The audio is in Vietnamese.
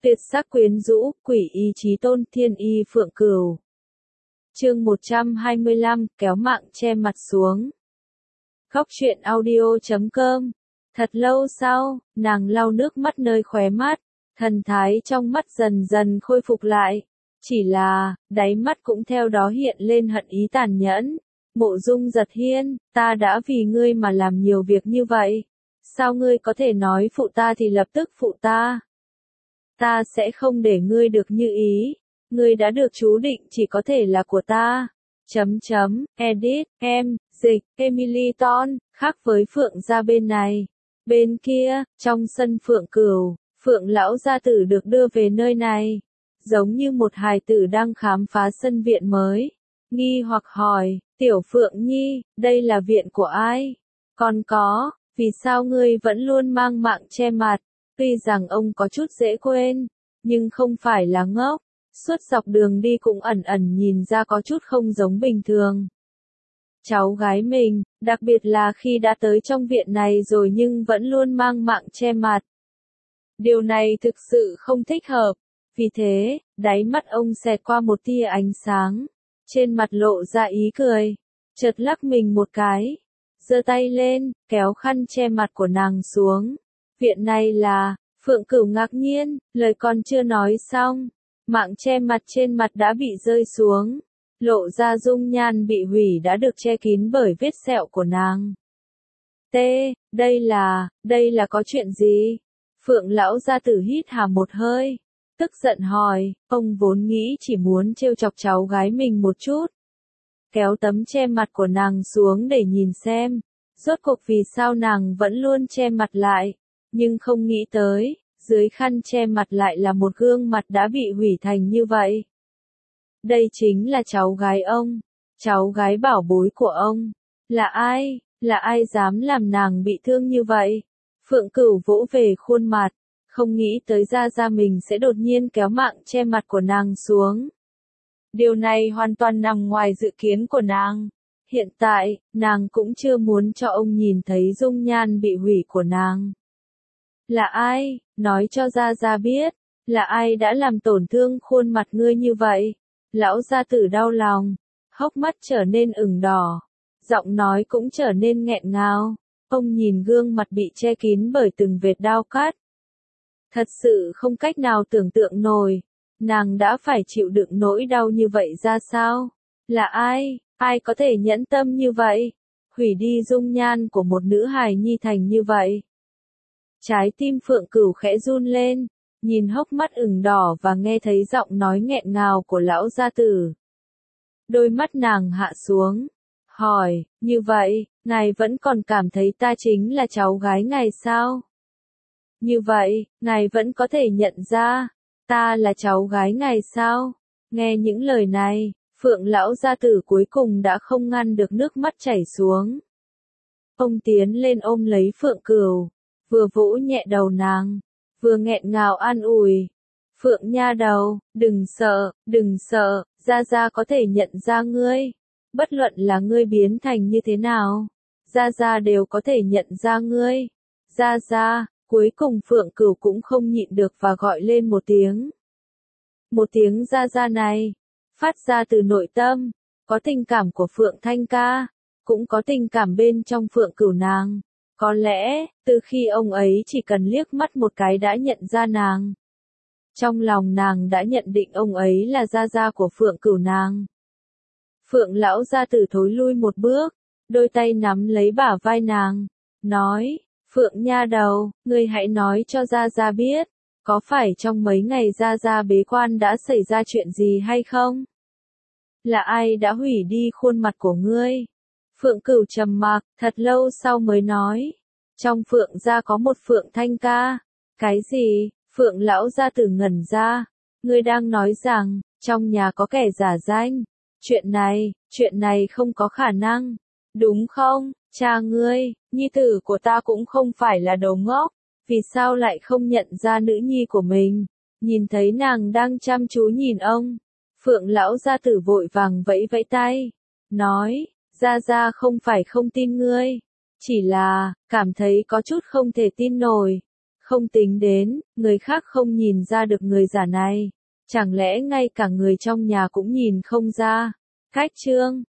Tuyệt sắc quyến rũ, quỷ ý chí tôn, thiên y phượng cửu. Chương 125, kéo mạng che mặt xuống. Khóc chuyện audio.com. Thật lâu sau, nàng lau nước mắt nơi khóe mắt, thần thái trong mắt dần dần khôi phục lại. Chỉ là, đáy mắt cũng theo đó hiện lên hận ý tàn nhẫn. Mộ Dung Giật Hiên, ta đã vì ngươi mà làm nhiều việc như vậy. Sao ngươi có thể nói phụ ta thì lập tức phụ ta? Ta sẽ không để ngươi được như ý. Ngươi đã được chú định chỉ có thể là của ta. Edit, dịch, Emily Ton, khác với Phượng gia bên này. Bên kia, trong sân Phượng Cửu, Phượng lão gia tử được đưa về nơi này. Giống như một hài tử đang khám phá sân viện mới. Nghi hoặc hỏi, Tiểu Phượng Nhi, đây là viện của ai? Còn có, vì sao ngươi vẫn luôn mang mạng che mặt? Tuy rằng ông có chút dễ quên, nhưng không phải là ngốc. Suốt dọc đường đi cũng ẩn ẩn nhìn ra có chút không giống bình thường. Cháu gái mình, đặc biệt là khi đã tới trong viện này rồi nhưng vẫn luôn mang mạng che mặt. Điều này thực sự không thích hợp. Vì thế, đáy mắt ông xẹt qua một tia ánh sáng. Trên mặt lộ ra ý cười. Chợt lắc mình một cái. Giơ tay lên, kéo khăn che mặt của nàng xuống. Viện này là... Phượng Cửu ngạc nhiên, lời còn chưa nói xong. Mạng che mặt trên mặt đã bị rơi xuống. Lộ ra dung nhan bị hủy đã được che kín bởi vết sẹo của nàng. Đây là có chuyện gì? Phượng lão gia tử hít hà một hơi. Tức giận hỏi, ông vốn nghĩ chỉ muốn trêu chọc cháu gái mình một chút. Kéo tấm che mặt của nàng xuống để nhìn xem. Rốt cuộc vì sao nàng vẫn luôn che mặt lại. Nhưng không nghĩ tới, dưới khăn che mặt lại là một gương mặt đã bị hủy thành như vậy. Đây chính là cháu gái ông, cháu gái bảo bối của ông. Là ai dám làm nàng bị thương như vậy? Phượng Cửu vỗ về khuôn mặt, không nghĩ tới gia mình sẽ đột nhiên kéo mạng che mặt của nàng xuống. Điều này hoàn toàn nằm ngoài dự kiến của nàng. Hiện tại, nàng cũng chưa muốn cho ông nhìn thấy dung nhan bị hủy của nàng. Là ai? Nói cho gia biết. Là ai đã làm tổn thương khuôn mặt ngươi như vậy? Lão gia tử đau lòng. Hốc mắt trở nên ửng đỏ. Giọng nói cũng trở nên nghẹn ngào. Ông nhìn gương mặt bị che kín bởi từng vệt đao cắt. Thật sự không cách nào tưởng tượng nổi. Nàng đã phải chịu đựng nỗi đau như vậy ra sao? Là ai? Ai có thể nhẫn tâm như vậy? Hủy đi dung nhan của một nữ hài nhi thành như vậy. Trái tim Phượng Cửu khẽ run lên, nhìn hốc mắt ửng đỏ và nghe thấy giọng nói nghẹn ngào của lão gia tử. Đôi mắt nàng hạ xuống, hỏi, như vậy, ngài vẫn còn cảm thấy ta chính là cháu gái ngài sao? Như vậy, ngài vẫn có thể nhận ra, ta là cháu gái ngài sao? Nghe những lời này, Phượng lão gia tử cuối cùng đã không ngăn được nước mắt chảy xuống. Ông tiến lên ôm lấy Phượng Cửu. Vừa vỗ nhẹ đầu nàng, vừa nghẹn ngào an ủi. Phượng nha đầu, đừng sợ, gia có thể nhận ra ngươi. Bất luận là ngươi biến thành như thế nào, gia đều có thể nhận ra ngươi. Gia, cuối cùng Phượng Cửu cũng không nhịn được và gọi lên một tiếng. Một tiếng gia này, phát ra từ nội tâm, có tình cảm của Phượng Thanh ca, cũng có tình cảm bên trong Phượng Cửu nàng. Có lẽ, từ khi ông ấy chỉ cần liếc mắt một cái đã nhận ra nàng. Trong lòng nàng đã nhận định ông ấy là gia của Phượng Cửu nàng. Phượng lão gia tử thối lui một bước, đôi tay nắm lấy bả vai nàng, nói, Phượng nha đầu, ngươi hãy nói cho gia biết, có phải trong mấy ngày gia bế quan đã xảy ra chuyện gì hay không? Là ai đã hủy đi khuôn mặt của ngươi? Phượng Cửu trầm mặc, thật lâu sau mới nói. Trong Phượng gia có một Phượng Thanh ca. Cái gì? Phượng lão gia tử ngẩn ra. Ngươi đang nói rằng, trong nhà có kẻ giả danh. Chuyện này không có khả năng. Đúng không? Cha ngươi, nhi tử của ta cũng không phải là đồ ngốc. Vì sao lại không nhận ra nữ nhi của mình? Nhìn thấy nàng đang chăm chú nhìn ông. Phượng lão gia tử vội vàng vẫy vẫy tay. Nói. Gia không phải không tin ngươi, chỉ là, cảm thấy có chút không thể tin nổi. Không tính đến, người khác không nhìn ra được người giả này. Chẳng lẽ ngay cả người trong nhà cũng nhìn không ra? Khách Trương,